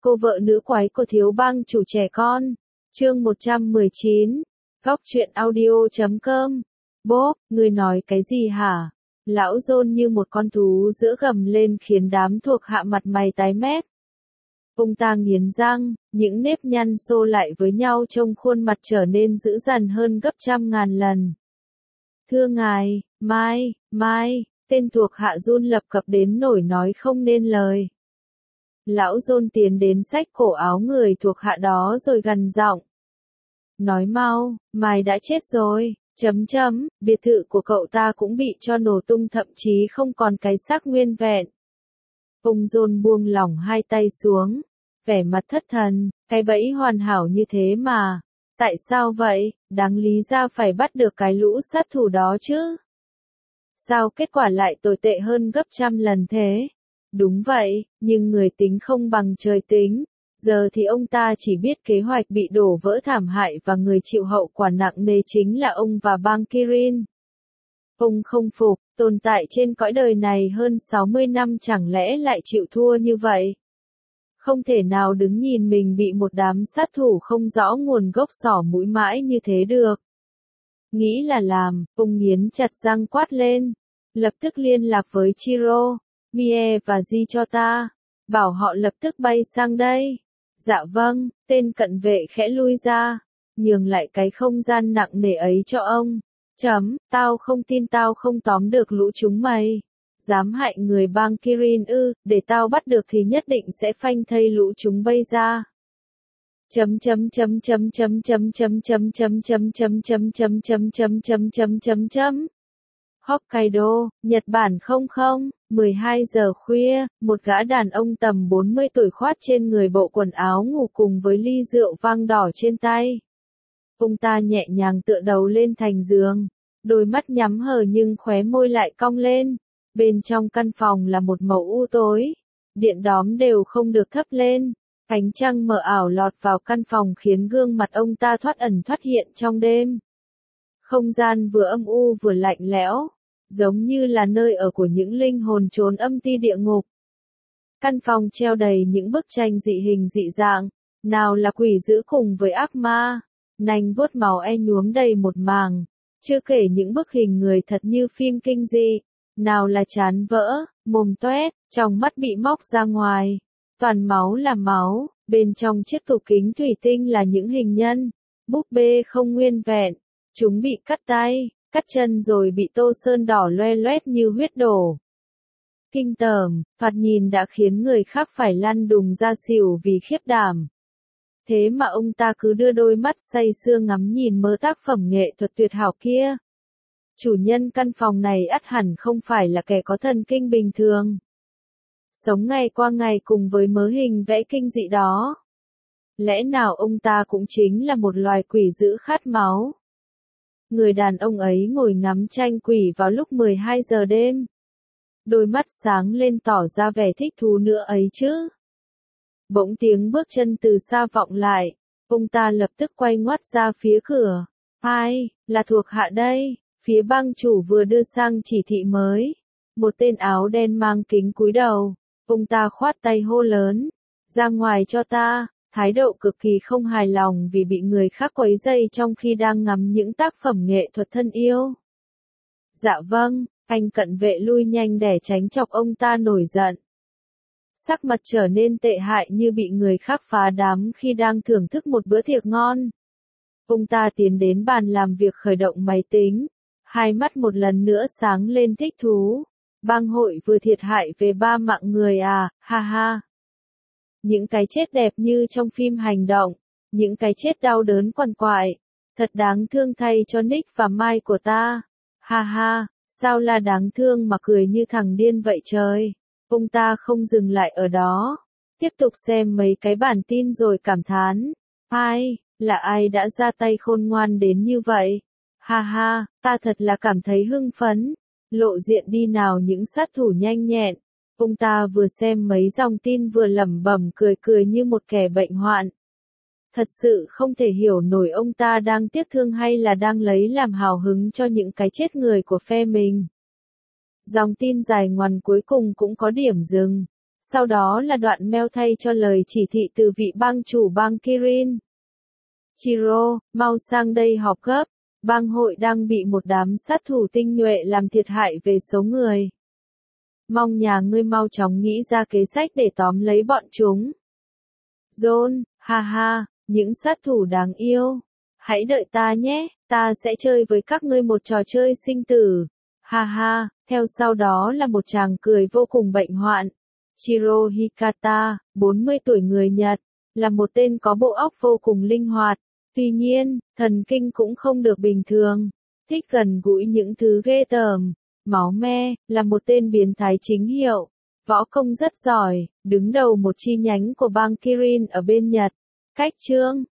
Cô vợ nữ quái của thiếu bang chủ trẻ con. Chương 119. Góc truyện audio.com. Bốp, ngươi nói cái gì hả? Lão John như một con thú giữa gầm lên khiến đám thuộc hạ mặt mày tái mét. Ông ta nghiến răng, những nếp nhăn xô lại với nhau trông khuôn mặt trở nên dữ dằn hơn gấp trăm ngàn lần. Thưa ngài, mai, tên thuộc hạ run lập cập đến nỗi nói không nên lời. Lão John tiến đến xách cổ áo người thuộc hạ đó rồi gằn giọng. Nói mau, Mai đã chết rồi, biệt thự của cậu ta cũng bị cho nổ tung thậm chí không còn cái xác nguyên vẹn. Ông John buông lỏng hai tay xuống, vẻ mặt thất thần, cái bẫy hoàn hảo như thế mà. Tại sao vậy, đáng lý ra phải bắt được cái lũ sát thủ đó chứ? Sao kết quả lại tồi tệ hơn gấp trăm lần thế? Đúng vậy, nhưng người tính không bằng trời tính. Giờ thì ông ta chỉ biết kế hoạch bị đổ vỡ thảm hại và người chịu hậu quả nặng nề chính là ông và bang Kirin. Ông không phục, tồn tại trên cõi đời này hơn 60 năm chẳng lẽ lại chịu thua như vậy? Không thể nào đứng nhìn mình bị một đám sát thủ không rõ nguồn gốc xỏ mũi mãi như thế được. Nghĩ là làm, ông nghiến chặt răng quát lên. Lập tức liên lạc với Chiro, Mie và Ji cho ta. Bảo họ lập tức bay sang đây. Dạ vâng, tên cận vệ khẽ lui ra. Nhường lại cái không gian nặng nề ấy cho ông. Tao không tin tao không tóm được lũ chúng mày. Dám hại người bang Kirin ư, để tao bắt được thì nhất định sẽ phanh thây lũ chúng bay ra. Hokkaido, Nhật Bản 12 giờ khuya, một gã đàn ông tầm 40 tuổi khoát trên người bộ quần áo ngủ cùng với ly rượu vang đỏ trên tay. Ông ta nhẹ nhàng tựa đầu lên thành giường, đôi mắt nhắm hờ nhưng khóe môi lại cong lên. Bên trong căn phòng là một màu u tối, điện đóm đều không được thắp lên. Ánh trăng mờ ảo lọt vào căn phòng khiến gương mặt ông ta thoát ẩn thoát hiện trong đêm. Không gian vừa âm u vừa lạnh lẽo, giống như là nơi ở của những linh hồn trốn âm ti địa ngục. Căn phòng treo đầy những bức tranh dị hình dị dạng, nào là quỷ dữ cùng với ác ma, nanh vuốt máu nhuốm đầy một màng, chưa kể những bức hình người thật như phim kinh dị, nào là trán vỡ, mồm toét, trong mắt bị móc ra ngoài, toàn máu là máu, bên trong chiếc tủ kính thủy tinh là những hình nhân, búp bê không nguyên vẹn. Chúng bị cắt tay, cắt chân rồi bị tô sơn đỏ loe loét như huyết đổ. Kinh tởm, thoạt nhìn đã khiến người khác phải lăn đùng ra xỉu vì khiếp đảm. Thế mà ông ta cứ đưa đôi mắt say sưa ngắm nhìn mớ tác phẩm nghệ thuật tuyệt hảo kia. Chủ nhân căn phòng này ắt hẳn không phải là kẻ có thần kinh bình thường. Sống ngày qua ngày cùng với mớ hình vẽ kinh dị đó. Lẽ nào ông ta cũng chính là một loài quỷ dữ khát máu? Người đàn ông ấy ngồi ngắm tranh quỷ vào lúc 12 giờ đêm. Đôi mắt sáng lên tỏ ra vẻ thích thú nữa ấy chứ. Bỗng tiếng bước chân từ xa vọng lại, ông ta lập tức quay ngoắt ra phía cửa. Ai, là thuộc hạ đây, phía bang chủ vừa đưa sang chỉ thị mới. Một tên áo đen mang kính cúi đầu, ông ta khoát tay hô lớn. Ra ngoài cho ta. Thái độ cực kỳ không hài lòng vì bị người khác quấy rầy trong khi đang ngắm những tác phẩm nghệ thuật thân yêu. Dạ vâng, anh cận vệ lui nhanh để tránh chọc ông ta nổi giận. Sắc mặt trở nên tệ hại như bị người khác phá đám khi đang thưởng thức một bữa tiệc ngon. Ông ta tiến đến bàn làm việc khởi động máy tính, hai mắt một lần nữa sáng lên thích thú. Bang hội vừa thiệt hại về 3 mạng người à, ha ha. Những cái chết đẹp như trong phim hành động, những cái chết đau đớn quằn quại, thật đáng thương thay cho Nick và Mai của ta. Ha ha, sao là đáng thương mà cười như thằng điên vậy trời. Ông ta không dừng lại ở đó, tiếp tục xem mấy cái bản tin rồi cảm thán. Là ai đã ra tay khôn ngoan đến như vậy? Ha ha, ta thật là cảm thấy hưng phấn. Lộ diện đi nào những sát thủ nhanh nhẹn. Ông ta vừa xem mấy dòng tin vừa lẩm bẩm cười như một kẻ bệnh hoạn. Thật sự không thể hiểu nổi ông ta đang tiếc thương hay là đang lấy làm hào hứng cho những cái chết người của phe mình. Dòng tin dài ngoằn cuối cùng cũng có điểm dừng. Sau đó là đoạn mail thay cho lời chỉ thị từ vị bang chủ bang Kirin. Chiro, mau sang đây họp gấp. Bang hội đang bị một đám sát thủ tinh nhuệ làm thiệt hại về số người. Mong nhà ngươi mau chóng nghĩ ra kế sách để tóm lấy bọn chúng. John, ha ha, những sát thủ đáng yêu. Hãy đợi ta nhé, ta sẽ chơi với các ngươi một trò chơi sinh tử. Ha ha, theo sau đó là một tràng cười vô cùng bệnh hoạn. Chiro Hikata, 40 tuổi người Nhật, là một tên có bộ óc vô cùng linh hoạt. Tuy nhiên, thần kinh cũng không được bình thường. Thích gần gũi những thứ ghê tởm. Máu me, là một tên biến thái chính hiệu. Võ công rất giỏi, đứng đầu một chi nhánh của bang Kirin ở bên Nhật. Cách chương